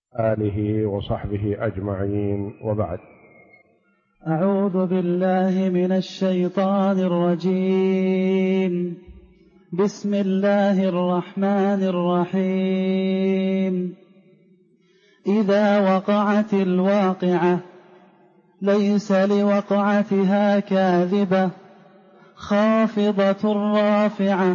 آله وصحبه أجمعين، وبعد. أعوذ بالله من الشيطان الرجيم. بسم الله الرحمن الرحيم. إذا وقعت الواقعة ليس لوقعتها كاذبة خافضة رافعة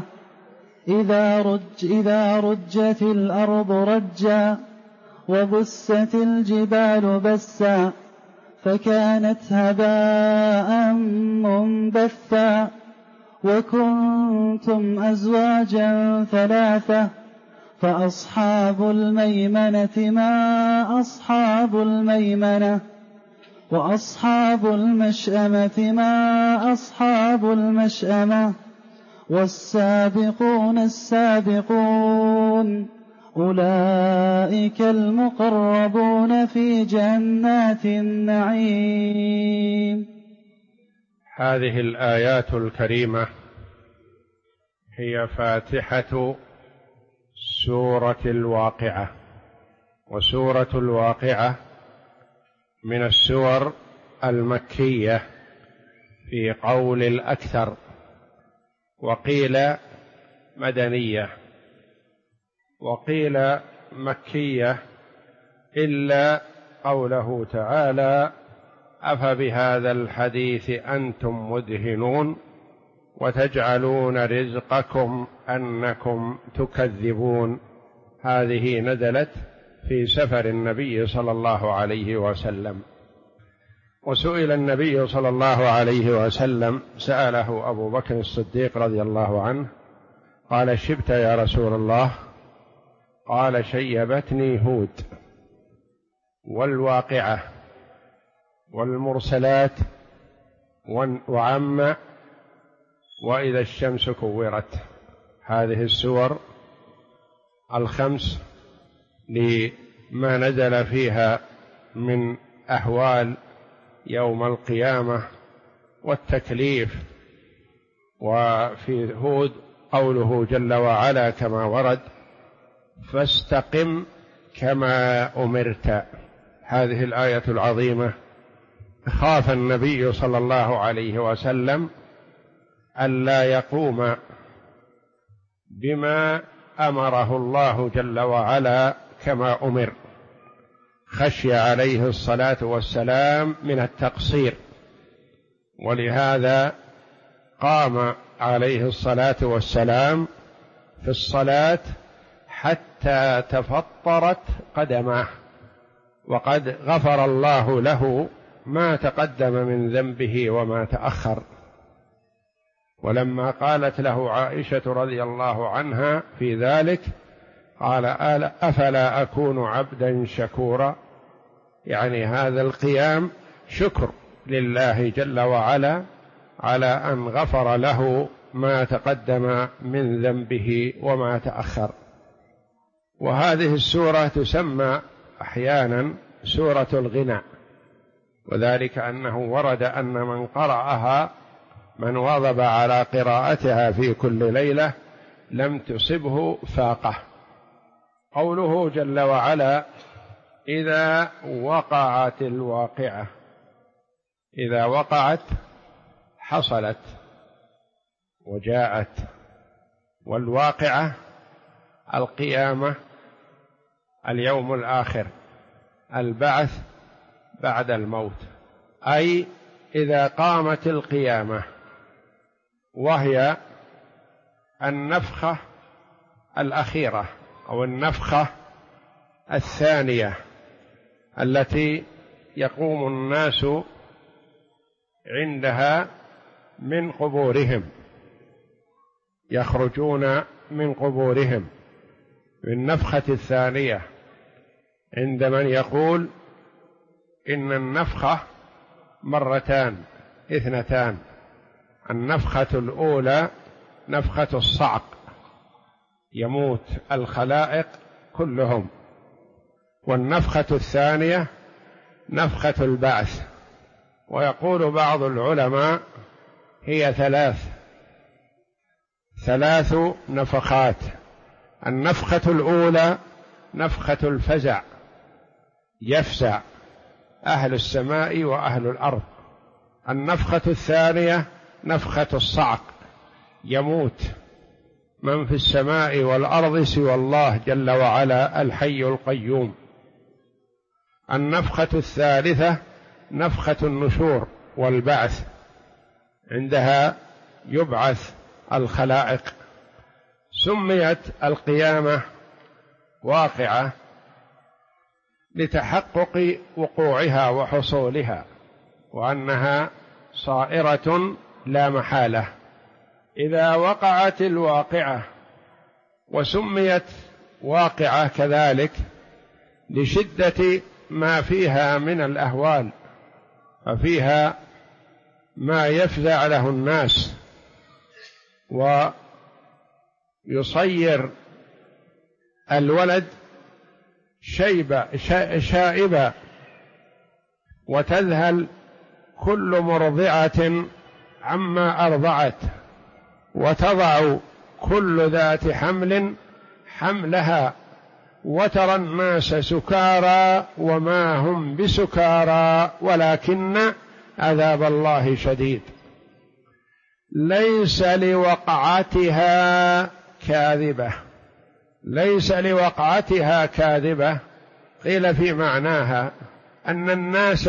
إذا رجت الأرض رجا وبست الجبال بسا فكانت هباء منبثا وكنتم أزواجا ثلاثة فأصحاب الميمنة ما أصحاب الميمنة وأصحاب المشأمة ما أصحاب المشأمة والسابقون السابقون أولئك المقربون في جنات النعيم. هذه الآيات الكريمة هي فاتحة سورة الواقعة، وسورة الواقعة من السور المكية في قول الأكثر، وقيل مدنية، وقيل مكية، إلا قوله تعالى: أفبهذا الحديث أنتم مدهنون وتجعلون رزقكم أنكم تكذبون. هذه نزلت في سفر النبي صلى الله عليه وسلم. وسئل النبي صلى الله عليه وسلم، سأله أبو بكر الصديق رضي الله عنه، قال: شبت يا رسول الله؟ قال: شيبتني هود والواقعة والمرسلات وعم وإذا الشمس كورت. هذه السور الخمس لما نزل فيها من أحوال يوم القيامة والتكليف. وفي هود قوله جل وعلا كما ورد: فاستقم كما أمرت. هذه الآية العظيمة خاف النبي صلى الله عليه وسلم ألا يقوم بما أمره الله جل وعلا كما أمر، خشي عليه الصلاة والسلام من التقصير، ولهذا قام عليه الصلاة والسلام في الصلاة حتى تفطرت قدماه، وقد غفر الله له ما تقدم من ذنبه وما تأخر. ولما قالت له عائشة رضي الله عنها في ذلك، قال: أفلا أكون عبدا شكورا؟ يعني هذا القيام شكر لله جل وعلا على أن غفر له ما تقدم من ذنبه وما تأخر. وهذه السورة تسمى أحيانا سورة الغنى، وذلك أنه ورد أن من قرأها، من واظب على قراءتها في كل ليلة، لم تصبه فاقة. قوله جل وعلا: إذا وقعت الواقعة، إذا وقعت حصلت وجاءت، والواقعة القيامة، اليوم الآخر، البعث بعد الموت، أي إذا قامت القيامة، وهي النفخة الأخيرة أو النفخة الثانية التي يقوم الناس عندها من قبورهم، يخرجون من قبورهم بالنفخة الثانية، عند من يقول إن النفخة مرتان اثنتان. النفخة الأولى نفخة الصعق، يموت الخلائق كلهم، والنفخة الثانية نفخة البعث. ويقول بعض العلماء هي ثلاث نفخات. النفخة الأولى نفخة الفزع، يفزع أهل السماء وأهل الأرض. النفخة الثانية نفخة الصعق، يموت من في السماء والأرض سوى الله جل وعلا الحي القيوم. النفخة الثالثة نفخة النشور والبعث، عندها يبعث الخلائق. سميت القيامة واقعة لتحقق وقوعها وحصولها، وأنها صائرة لا محالة. إذا وقعت الواقعة، وسميت واقعة كذلك لشدة ما فيها من الأهوال، ففيها ما يفزع له الناس ويصير الولد شائبا، وتذهل كل مرضعة عما أرضعت، وتضع كل ذات حمل حملها، وترى الناس سكارى وما هم بسكارى ولكن عذاب الله شديد. ليس لوقعتها كاذبة، ليس لوقعتها كاذبة، قيل في معناها أن الناس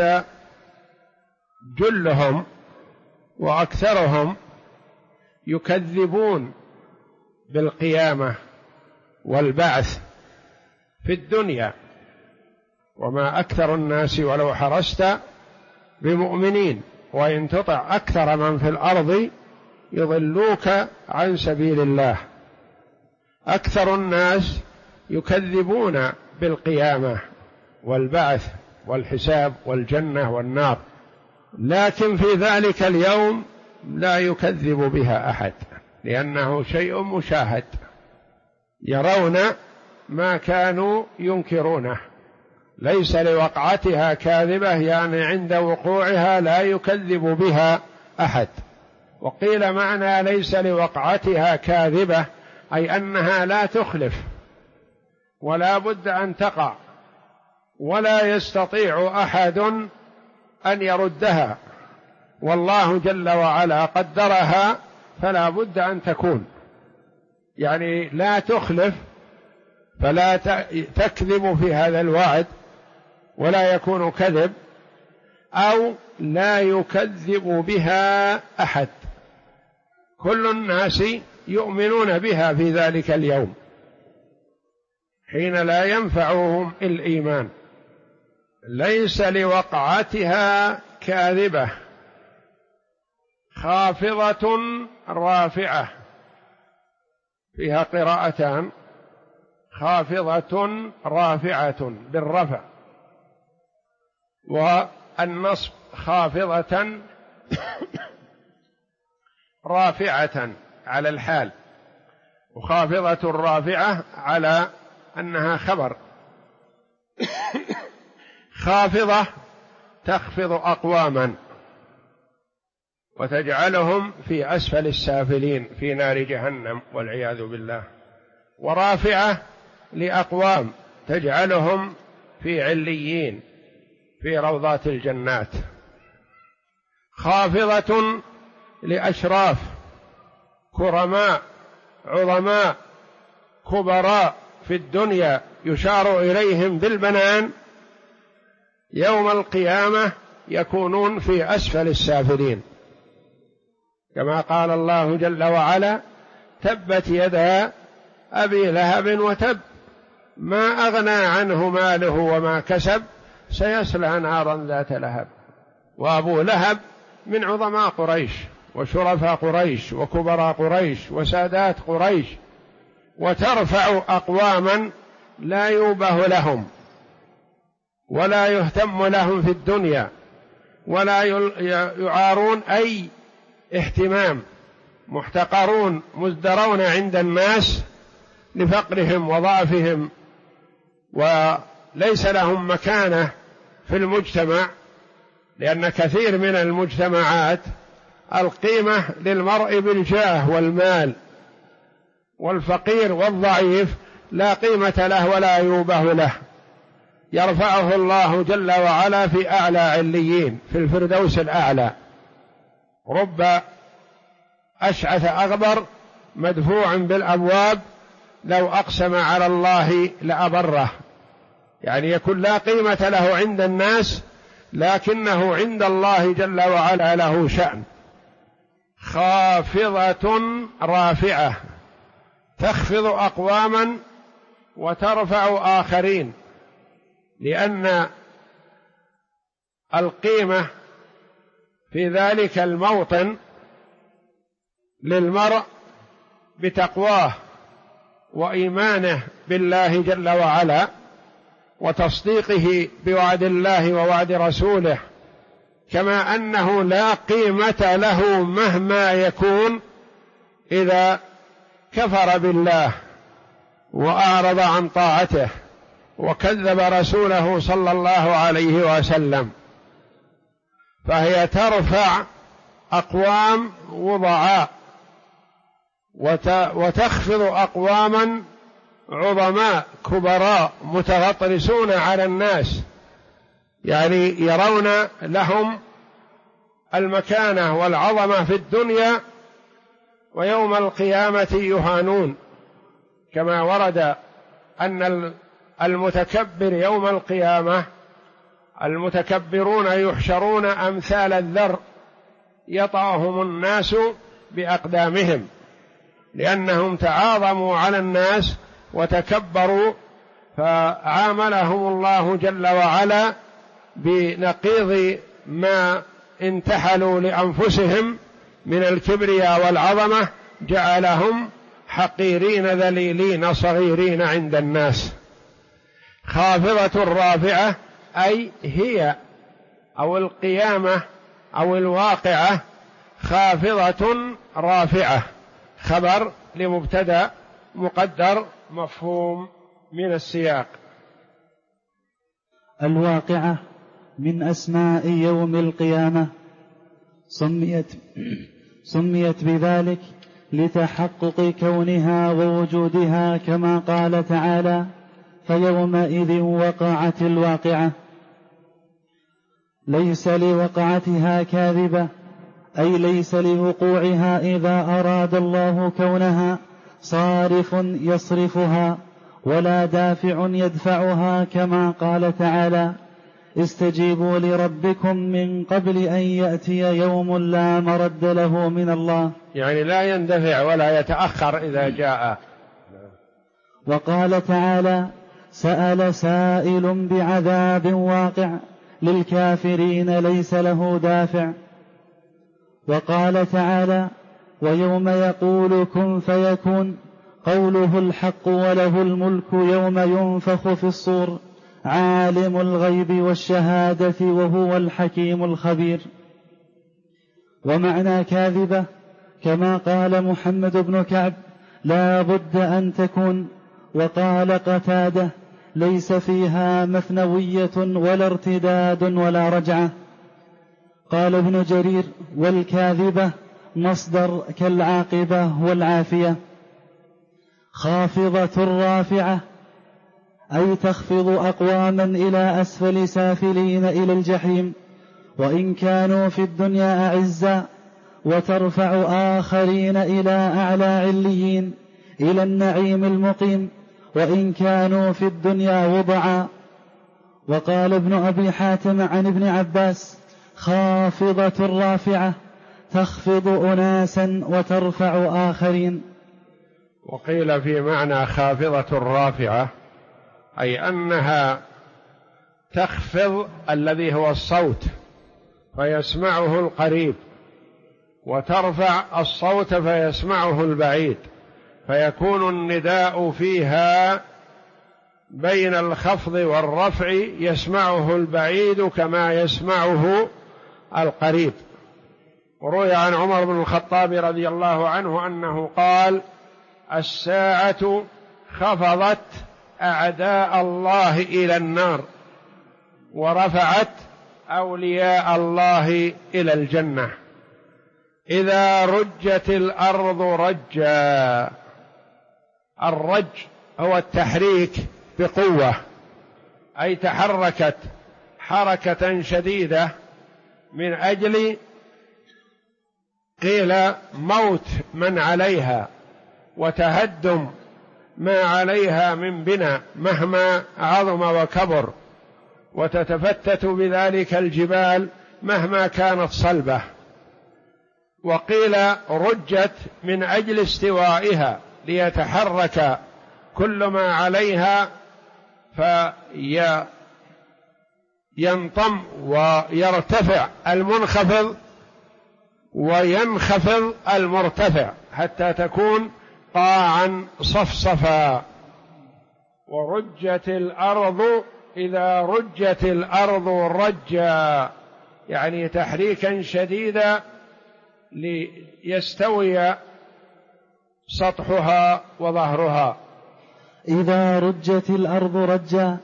جلهم وأكثرهم يكذبون بالقيامة والبعث في الدنيا، وما أكثر الناس ولو حرصت بمؤمنين، وإن تطع أكثر من في الأرض يضلوك عن سبيل الله. أكثر الناس يكذبون بالقيامة والبعث والحساب والجنة والنار، لكن في ذلك اليوم لا يكذب بها أحد، لأنه شيء مشاهد، يرون ما كانوا ينكرونه. ليس لوقعتها كاذبة، يعني عند وقوعها لا يكذب بها أحد. وقيل معنى ليس لوقعتها كاذبة أي أنها لا تخلف، ولا بد أن تقع، ولا يستطيع أحد أن يردها، والله جل وعلا قدرها فلا بد أن تكون، يعني لا تخلف، فلا تكذب في هذا الوعد ولا يكون كذب، أو لا يكذب بها أحد، كل الناس يؤمنون بها في ذلك اليوم حين لا ينفعهم الإيمان. ليس لوقعتها كاذبة خافضة رافعة، فيها قراءتان، خافضة رافعة بالرفع، والنصب خافضة رافعة على الحال، وخافضة رافعة على أنها خبر. خافضة تخفض أقواما وتجعلهم في أسفل السافلين في نار جهنم والعياذ بالله، ورافعة لأقوام تجعلهم في عليين في روضات الجنات. خافضة لأشراف كرماء عظماء كبراء في الدنيا يشار إليهم بالبنان، يوم القيامة يكونون في أسفل السافلين، كما قال الله جل وعلا: تبت يدا أبي لهب وتب ما أغنى عنه ماله وما كسب سيصلى نارا ذات لهب. وأبو لهب من عظماء قريش وشرفاء قريش وكبراء قريش وسادات قريش، وترفع أقواما لا يوبه لهم ولا يهتم لهم في الدنيا ولا يعارون أي اهتمام، محتقرون مزدرون عند الناس لفقرهم وضعفهم، وليس لهم مكانة في المجتمع، لأن كثير من المجتمعات القيمة للمرء بالجاه والمال، والفقير والضعيف لا قيمة له ولا يوبه له، يرفعه الله جل وعلا في أعلى عليين في الفردوس الأعلى. رب أشعث أغبر مدفوع بالأبواب لو أقسم على الله لأبره، يعني يكون لا قيمة له عند الناس لكنه عند الله جل وعلا له شأن. خافضة رافعة، تخفض أقواما وترفع آخرين، لأن القيمة في ذلك الموطن للمرء بتقواه وإيمانه بالله جل وعلا وتصديقه بوعد الله ووعد رسوله، كما أنه لا قيمة له مهما يكون إذا كفر بالله وأعرض عن طاعته وكذب رسوله صلى الله عليه وسلم. فهي ترفع أقوام وضعاء وتخفض أقواما عظماء كبراء متغطرسون على الناس، يعني يرون لهم المكانة والعظمة في الدنيا ويوم القيامة يهانون، كما ورد أن المتكبر يوم القيامة المتكبرون يحشرون أمثال الذر يطأهم الناس بأقدامهم، لأنهم تعاظموا على الناس وتكبروا، فعاملهم الله جل وعلا بنقيض ما انتحلوا لأنفسهم من الكبرياء والعظمة، جعلهم حقيرين ذليلين صغيرين عند الناس. خافضة رافعة أي هي أو القيامة أو الواقعة خافضة رافعة، خبر لمبتدأ مقدر مفهوم من السياق. الواقعة من أسماء يوم القيامة، سميت بذلك لتحقق كونها ووجودها، كما قال تعالى: فيومئذ وقعت الواقعة. ليس لوقعتها كاذبة، أي ليس لوقوعها إذا أراد الله كونها صارف يصرفها، ولا دافع يدفعها، كما قال تعالى: استجيبوا لربكم من قبل أن يأتي يوم لا مرد له من الله، يعني لا يندفع ولا يتأخر إذا جاء. وقال تعالى: سأل سائل بعذاب واقع للكافرين ليس له دافع. وقال تعالى: ويوم يقول كن فيكون، قوله الحق وله الملك يوم ينفخ في الصور، عالم الغيب والشهادة وهو الحكيم الخبير. ومعنى كاذبة كما قال محمد بن كعب: لا بد أن تكون. وقال قتادة: ليس فيها مثنوية ولا ارتداد ولا رجعة. قال ابن جرير: والكاذبة مصدر كالعاقبة والعافية. خافضة رافعة أي تخفض أقواما إلى أسفل سافلين إلى الجحيم وإن كانوا في الدنيا أعزا، وترفع آخرين إلى أعلى عليين إلى النعيم المقيم وإن كانوا في الدنيا وضعا. وقال ابن أبي حاتم عن ابن عباس: خافضة رافعة تخفض أناسا وترفع آخرين. وقيل في معنى خافضة رافعة أي أنها تخفض الذي هو الصوت فيسمعه القريب، وترفع الصوت فيسمعه البعيد، فيكون النداء فيها بين الخفض والرفع يسمعه البعيد كما يسمعه القريب. وروي عن عمر بن الخطاب رضي الله عنه أنه قال: الساعة خفضت أعداء الله إلى النار ورفعت أولياء الله إلى الجنة. إذا رجت الأرض رجا، الرج هو التحريك بقوة أي تحركت حركة شديدة من أجل قيل موت من عليها وتهدم ما عليها من بناء مهما عظم وكبر، وتتفتت بذلك الجبال مهما كانت صلبة. وقيل رجت من أجل استوائها ليتحرك كل ما عليها فينطم ويرتفع المنخفض وينخفض المرتفع حتى تكون قاعا صفصفا. ورجت الأرض إذا رجت الأرض رجا، يعني تحريكا شديدا ليستوي سطحها وظهرها. إذا رجت الأرض رجا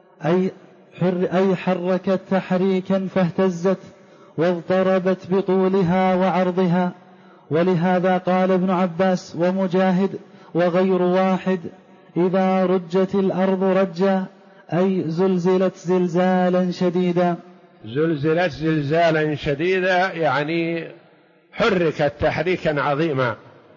أي حركت تحريكا فاهتزت واضطربت بطولها وعرضها. ولهذا قال ابن عباس ومجاهد وغير واحد: إذا رجت الأرض رجا أي زلزلت زلزالا شديدا. زلزلت زلزالا شديدا يعني حركت تحريكا عظيما.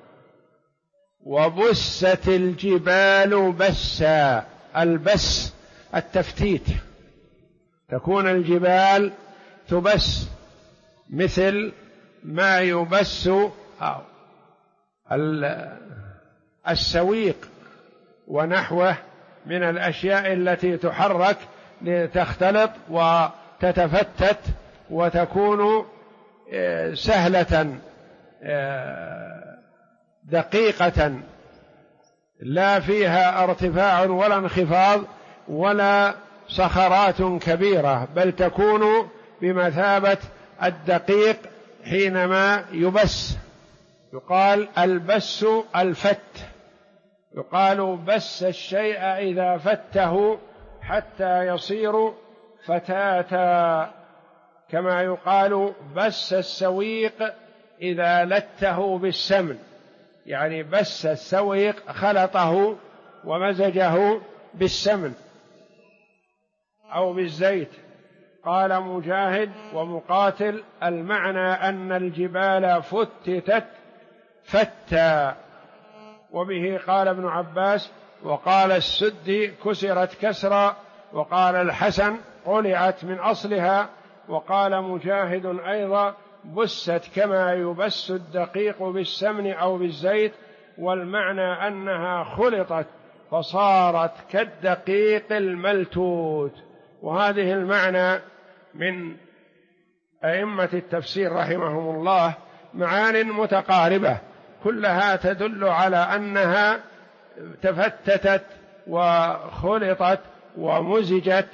وبست الجبال بسا، البس التفتيت، تكون الجبال تبس مثل ما يبس السويق ونحوه من الأشياء التي تحرك لتختلط وتتفتت وتكون سهلة دقيقة لا فيها ارتفاع ولا انخفاض ولا صخرات كبيرة، بل تكون بمثابة الدقيق حينما يبس. يقال البس الفت، يقال بس الشيء إذا فته حتى يصير فتاتا، كما يقال بس السويق إذا لته بالسمن، يعني بس السويق خلطه ومزجه بالسمن أو بالزيت. قال مجاهد ومقاتل: المعنى أن الجبال فتتت فتا. وبه قال ابن عباس. وقال السدي: كسرت كسرا. وقال الحسن: قلعت من أصلها. وقال مجاهد أيضا: بست كما يبس الدقيق بالسمن أو بالزيت، والمعنى أنها خلطت فصارت كالدقيق الملتوت. وهذه المعنى من أئمة التفسير رحمهم الله معان متقاربة كلها تدل على أنها تفتتت وخلطت ومزجت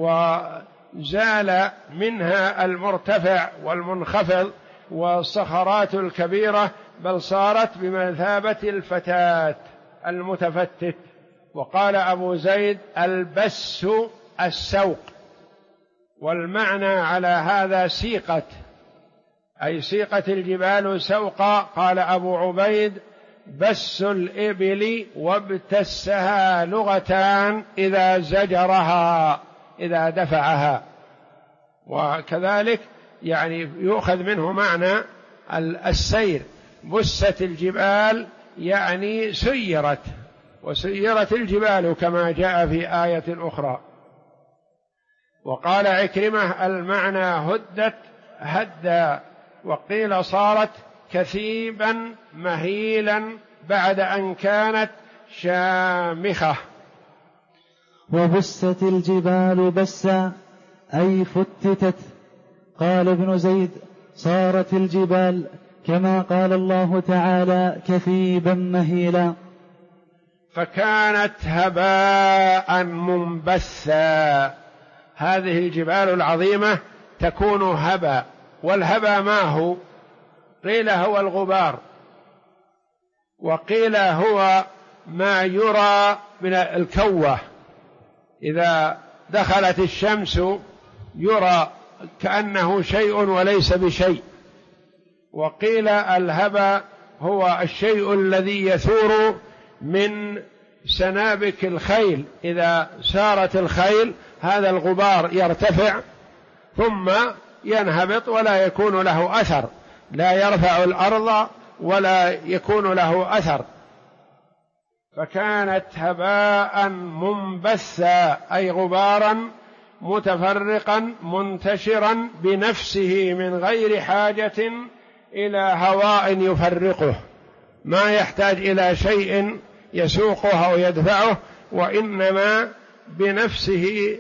وزال منها المرتفع والمنخفض والصخرات الكبيرة، بل صارت بمثابة الفتات المتفتت. وقال أبو زيد: البس السوق، والمعنى على هذا سيقت، أي سيقت الجبال سوقا. قال أبو عبيد: بس الإبل وابتسها لغتان إذا زجرها، إذا دفعها. وكذلك يعني يؤخذ منه معنى السير. بست الجبال يعني سيرت، وسيرت الجبال كما جاء في آية أخرى. وقال عكرمة: المعنى هدت هدا. وقيل صارت كثيبا مهيلا بعد أن كانت شامخة. وبست الجبال بسا أي فتتت. قال ابن زيد: صارت الجبال كما قال الله تعالى كثيبا مهيلا، فكانت هباء منبثا. هذه الجبال العظيمة تكون هباء. والهباء ما هو؟ قيل هو الغبار، وقيل هو ما يرى من الكوة، إذا دخلت الشمس يرى كأنه شيء وليس بشيء. وقيل الهباء هو الشيء الذي يثور من سنابك الخيل، إذا سارت الخيل هذا الغبار يرتفع ثم ينهبط ولا يكون له أثر، لا يرفع الأرض ولا يكون له أثر. فكانت هباء منبثا أي غبارا متفرقا منتشرا بنفسه من غير حاجة إلى هواء يفرقه، ما يحتاج إلى شيء يسوقه أو يدفعه، وإنما بنفسه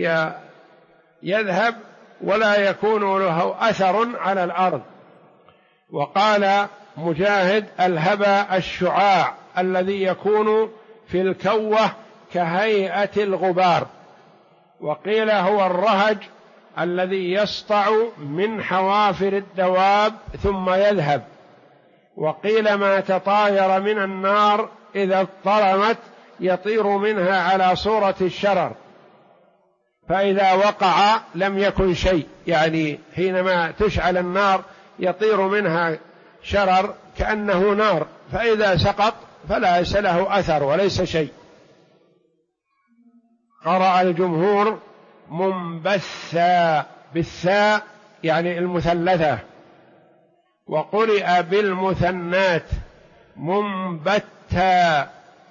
يذهب ولا يكون له أثر على الأرض. وقال مجاهد: الهبى الشعاع الذي يكون في الكوة كهيئة الغبار. وقيل هو الرهج الذي يسطع من حوافر الدواب ثم يذهب. وقيل ما تطاير من النار إذا اضطرمت يطير منها على صورة الشرر، فإذا وقع لم يكن شيء، يعني حينما تشعل النار يطير منها شرر كأنه نار، فإذا سقط فليس له أثر وليس شيء. قرأ الجمهور منبثا بالثاء يعني المثلثة، وقرئ بالمثنات منبتا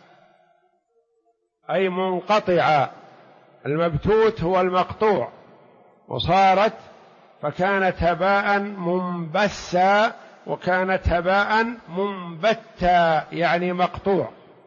أي منقطعا، المبتوت هو المقطوع، وصارت فكانت هباء منبثا وكانت هباء منبتا يعني مقطوع.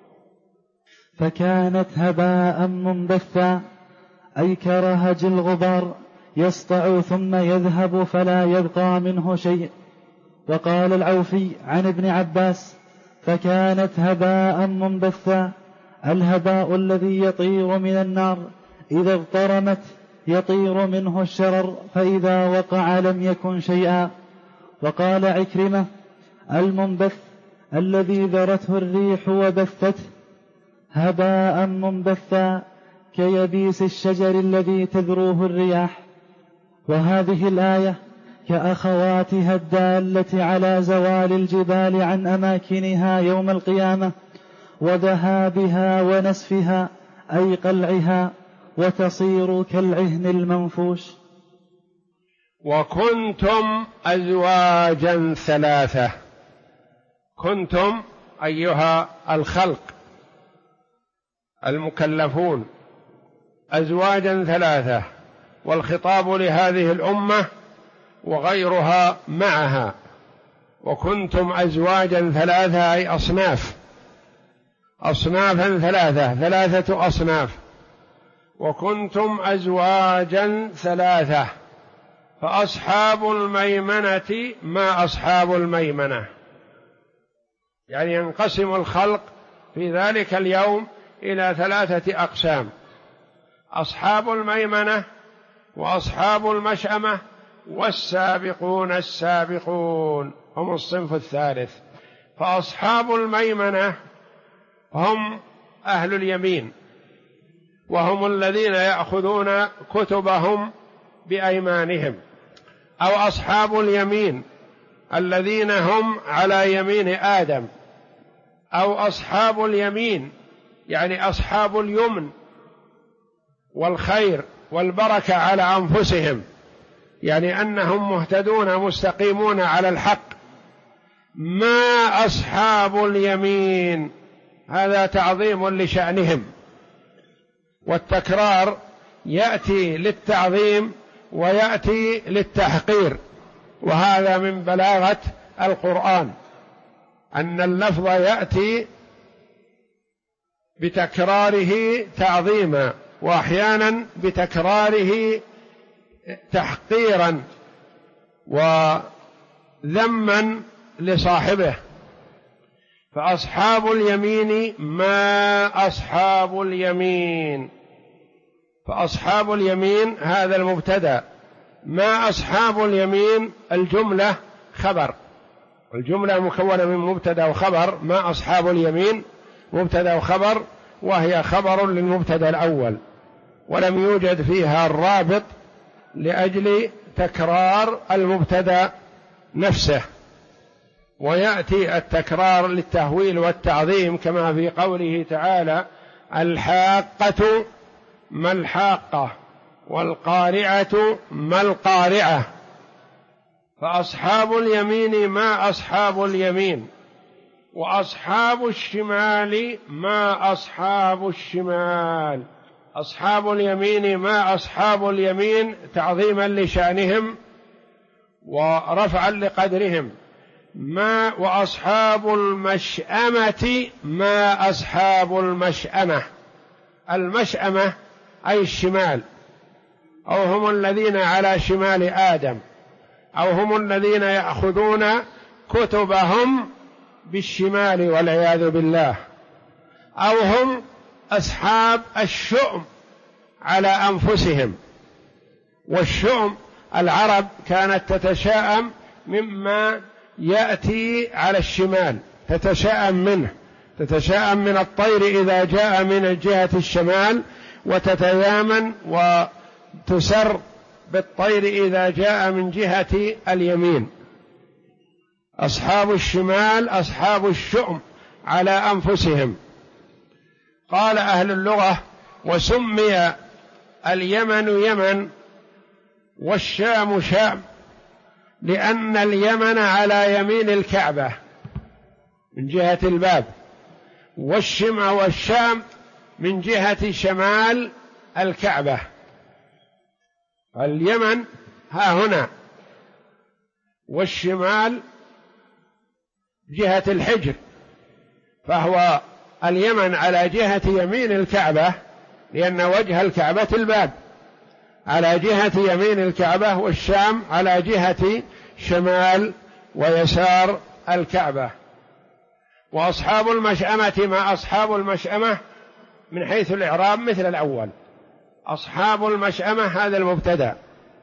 فكانت هباء منبثا أي كرهج الغبار يسطع ثم يذهب فلا يبقى منه شيء. وقال العوفي عن ابن عباس: فكانت هباء منبثا الهباء الذي يطير من النار إذا اغترمت يطير منه الشرر، فإذا وقع لم يكن شيئا. وقال عكرمة: المنبث الذي ذرته الريح وبثته هباء منبثا كيبيس الشجر الذي تذروه الرياح. وهذه الآية كأخواتها الدالة على زوال الجبال عن أماكنها يوم القيامة وذهابها ونسفها أي قلعها، وتصير كالعهن المنفوش. وكنتم أزواجا ثلاثة، كنتم أيها الخلق المكلفون أزواجا ثلاثة، والخطاب لهذه الأمة وغيرها معها. وكنتم أزواجا ثلاثة أي أصناف، أصنافا ثلاثة، ثلاثة أصناف. وكنتم أزواجا ثلاثة، فأصحاب الميمنة ما أصحاب الميمنة، يعني ينقسم الخلق في ذلك اليوم إلى ثلاثة أقسام: أصحاب الميمنة وأصحاب المشأمة والسابقون السابقون هم الصنف الثالث. فأصحاب الميمنة هم أهل اليمين، وهم الذين يأخذون كتبهم بأيمانهم. أو أصحاب اليمين الذين هم على يمين آدم. أو أصحاب اليمين يعني أصحاب اليمن والخير والبركة على أنفسهم، يعني أنهم مهتدون مستقيمون على الحق. ما أصحاب اليمين هذا تعظيم لشأنهم، والتكرار يأتي للتعظيم ويأتي للتحقير، وهذا من بلاغة القرآن أن اللفظ يأتي بتكراره تعظيما وأحيانا بتكراره تحقيرا وذما لصاحبه. فأصحاب اليمين ما أصحاب اليمين، فأصحاب اليمين هذا المبتدأ، ما أصحاب اليمين الجملة خبر، الجملة مكونة من مبتدأ وخبر. ما أصحاب اليمين مبتدأ وخبر، وهي خبر للمبتدأ الأول، ولم يوجد فيها الرابط لأجل تكرار المبتدأ نفسه. ويأتي التكرار للتهويل والتعظيم كما في قوله تعالى: الحاقة ما الحاقة والقارعة ما القارعة، فأصحاب اليمين ما أصحاب اليمين، وأصحاب الشمال ما أصحاب الشمال. أصحاب اليمين ما أصحاب اليمين تعظيما لشأنهم ورفعا لقدرهم. ما وأصحاب المشأمة ما أصحاب المشأمة. المشأمة أي الشمال، أو هم الذين على شمال آدم، أو هم الذين يأخذون كتبهم بالشمال والعياذ بالله، أو هم أصحاب الشؤم على أنفسهم. والشؤم العرب كانت تتشاءم مما يأتي على الشمال، تتشاءم منه، تتشاءم من الطير إذا جاء من جهة الشمال، وتتيامن وتسر بالطير إذا جاء من جهة اليمين. أصحاب الشمال أصحاب الشؤم على أنفسهم. قال أهل اللغة: وسمي اليمن يمن والشام شام، لأن اليمن على يمين الكعبة من جهة الباب، والشام من جهة شمال الكعبة. اليمن ها هنا، والشمال جهة الحجر، فهو اليمن على جهة يمين الكعبة، لأن وجه الكعبة الباب، على جهة يمين الكعبة، والشام على جهة شمال ويسار الكعبة. وأصحاب المشأمة ما أصحاب المشأمة من حيث الإعراب مثل الأول. أصحاب المشأمة هذا المبتدأ،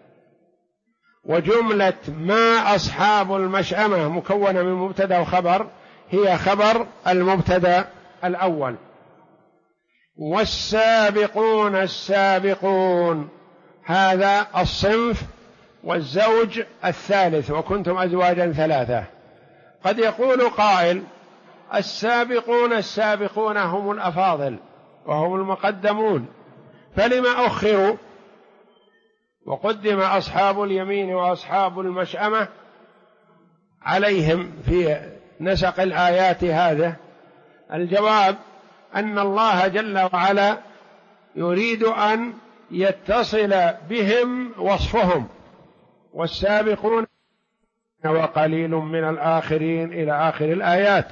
وجملة ما أصحاب المشأمة مكونة من مبتدأ وخبر، هي خبر المبتدأ الأول. والسابقون السابقون هذا الصنف والزوج الثالث، وكنتم أزواجا ثلاثة. قد يقول قائل: السابقون السابقون هم الأفاضل وهم المقدمون، فلم أخروا وقدم أصحاب اليمين وأصحاب المشأمة عليهم في نسق الآيات هذا؟ الجواب أن الله جل وعلا يريد أن يتصل بهم وصفهم: والسابقون وقليل من الآخرين إلى آخر الآيات،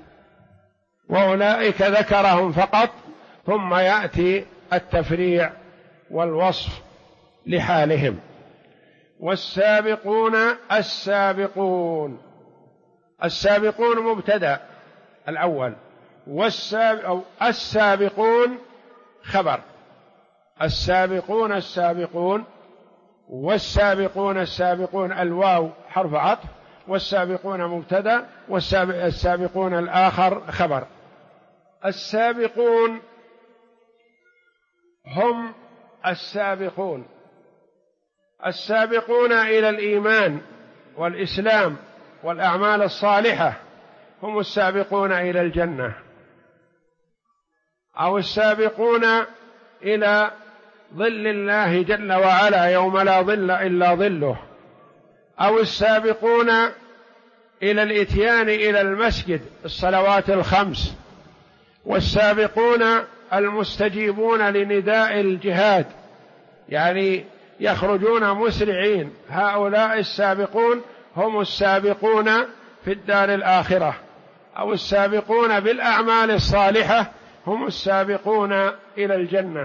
وأولئك ذكرهم فقط، ثم يأتي التفريع والوصف لحالهم. والسابقون السابقون، السابقون مبتدأ الأول، السابقون خبر. السابقون السابقون، والسابقون السابقون الواو حرف عطف، والسابقون مبتدأ، والسابقون الآخر خبر. السابقون هم السابقون، السابقون إلى الإيمان والإسلام والأعمال الصالحة هم السابقون إلى الجنة، أو السابقون إلى ظل الله جل وعلا يوم لا ظل إلا ظله، أو السابقون إلى الإتيان إلى المسجد الصلوات الخمس، والسابقون المستجيبون لنداء الجهاد، يعني يخرجون مسرعين، هؤلاء السابقون هم السابقون في الدار الآخرة، أو السابقون بالأعمال الصالحة هم السابقون إلى الجنة.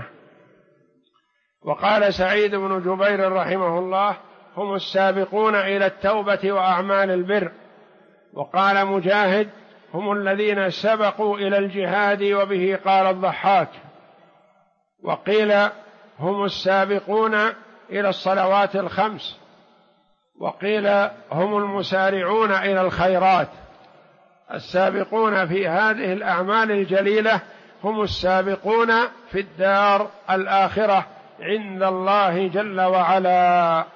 وقال سعيد بن جبير رحمه الله: هم السابقون إلى التوبة وأعمال البر. وقال مجاهد: هم الذين سبقوا إلى الجهاد، وبه قال الضحاك. وقيل: هم السابقون إلى الصلوات الخمس. وقيل: هم المسارعون إلى الخيرات. السابقون في هذه الأعمال الجليلة هم السابقون في الدار الآخرة عند الله جل وعلا.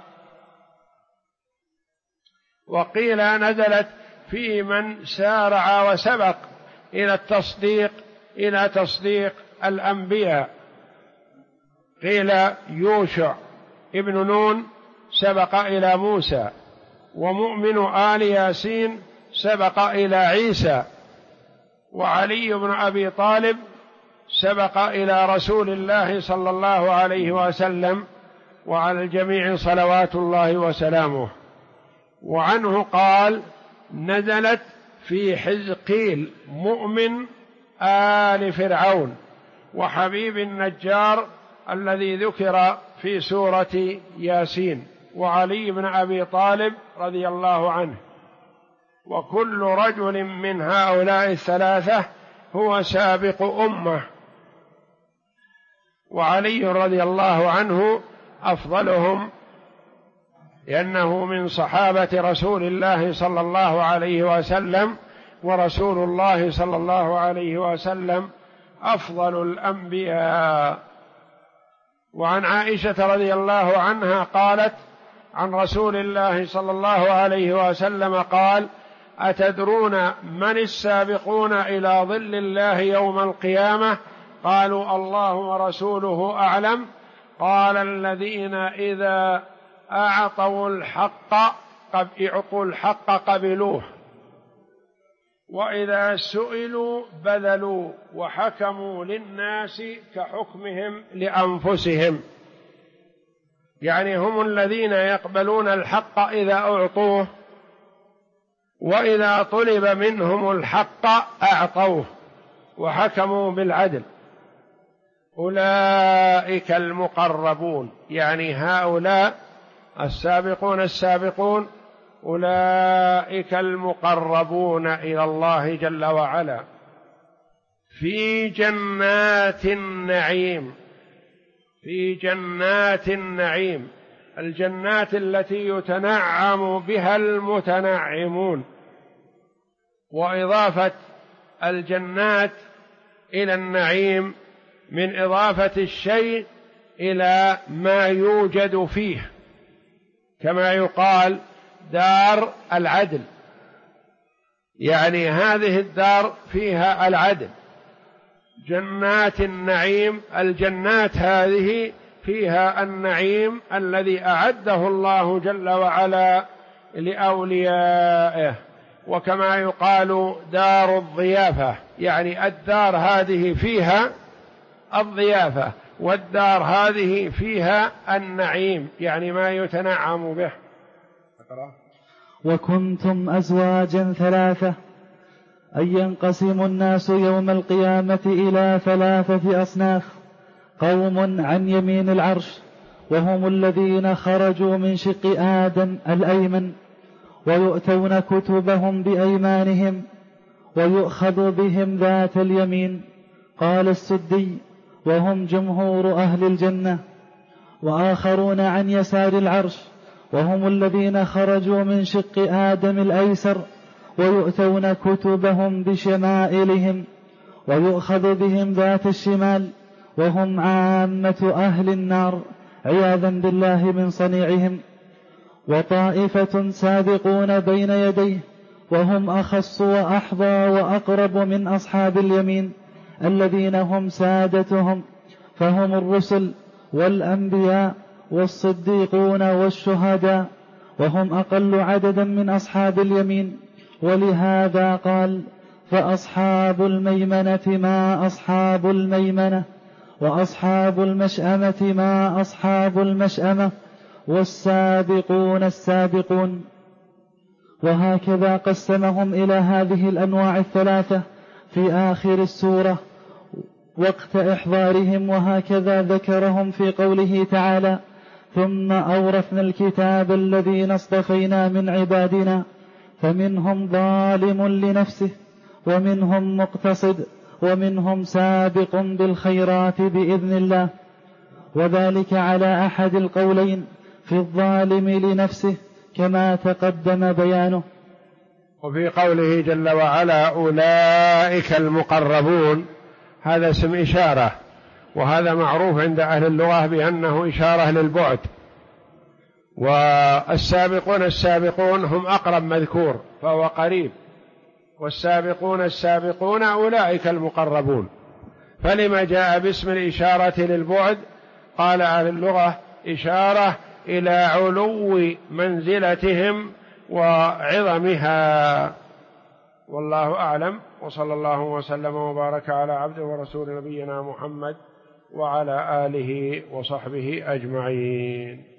وقيل نزلت في من سارع وسبق إلى التصديق، إلى تصديق الأنبياء، قيل يوشع ابن نون سبق إلى موسى، ومؤمن آل ياسين سبق إلى عيسى، وعلي بن أبي طالب سبق إلى رسول الله صلى الله عليه وسلم، وعلى الجميع صلوات الله وسلامه. وعنه قال: نزلت في حزقيل مؤمن آل فرعون وحبيب النجار الذي ذكر في سورة ياسين، وعلي بن أبي طالب رضي الله عنه. وكل رجل من هؤلاء الثلاثة هو سابق أمة، وعلي رضي الله عنه أفضلهم، لأنه من صحابة رسول الله صلى الله عليه وسلم، ورسول الله صلى الله عليه وسلم أفضل الأنبياء. وعن عائشة رضي الله عنها قالت عن رسول الله صلى الله عليه وسلم قال: أتدرون من السابقون إلى ظل الله يوم القيامة؟ قالوا: الله ورسوله أعلم. قال: الذين إذا أعطوا الحق قبلوه، وإذا سئلوا بذلوا، وحكموا للناس كحكمهم لأنفسهم. يعني هم الذين يقبلون الحق إذا أعطوه، وإذا طلب منهم الحق أعطوه وحكموا بالعدل. أولئك المقربون، يعني هؤلاء السابقون أولئك المقربون إلى الله جل وعلا في جنات النعيم. في جنات النعيم، الجنات التي يتنعم بها المتنعمون. وإضافة الجنات إلى النعيم من إضافة الشيء إلى ما يوجد فيه، كما يقال دار العدل، يعني هذه الدار فيها العدل. جنات النعيم، الجنات هذه فيها النعيم الذي أعده الله جل وعلا لأوليائه. وكما يقال دار الضيافة، يعني الدار هذه فيها الضيافة، والدار هذه فيها النعيم، يعني ما يتنعم به. وكنتم أزواجا ثلاثة، أن ينقسم الناس يوم القيامة إلى ثلاثة أصناف: قوم عن يمين العرش، وهم الذين خرجوا من شق آدم الأيمن، ويؤتون كتبهم بأيمانهم، ويؤخذ بهم ذات اليمين. قال السدي: وهم جمهور أهل الجنة. وآخرون عن يسار العرش، وهم الذين خرجوا من شق آدم الأيسر، ويؤتون كتبهم بشمائلهم، ويؤخذ بهم ذات الشمال، وهم عامة أهل النار عياذا بالله من صنيعهم. وطائفة سابقون بين يديه، وهم أخص وأحظى وأقرب من أصحاب اليمين، الذين هم سادتهم، فهم الرسل والأنبياء والصديقون والشهداء، وهم أقل عددا من أصحاب اليمين. ولهذا قال: فأصحاب الميمنة ما أصحاب الميمنة، وأصحاب المشأمة ما أصحاب المشأمة، والسابقون السابقون. وهكذا قسمهم إلى هذه الأنواع الثلاثة في آخر السورة وقت إحضارهم، وهكذا ذكرهم في قوله تعالى: ثم أورثنا الكتاب الذين اصطفينا من عبادنا فمنهم ظالم لنفسه ومنهم مقتصد ومنهم سابق بالخيرات بإذن الله. وذلك على أحد القولين في الظالم لنفسه كما تقدم بيانه. وفي قوله جل وعلا: أولئك المقربون، هذا اسم إشارة، وهذا معروف عند أهل اللغة بأنه إشارة للبعد. والسابقون السابقون هم أقرب مذكور فهو قريب، والسابقون السابقون أولئك المقربون. فلما جاء باسم الإشارة للبعد قال أهل اللغة إشارة إلى علو منزلتهم وعظمها. والله أعلم، وصلى الله وسلم وبارك على عبده ورسول نبينا محمد وعلى آله وصحبه أجمعين.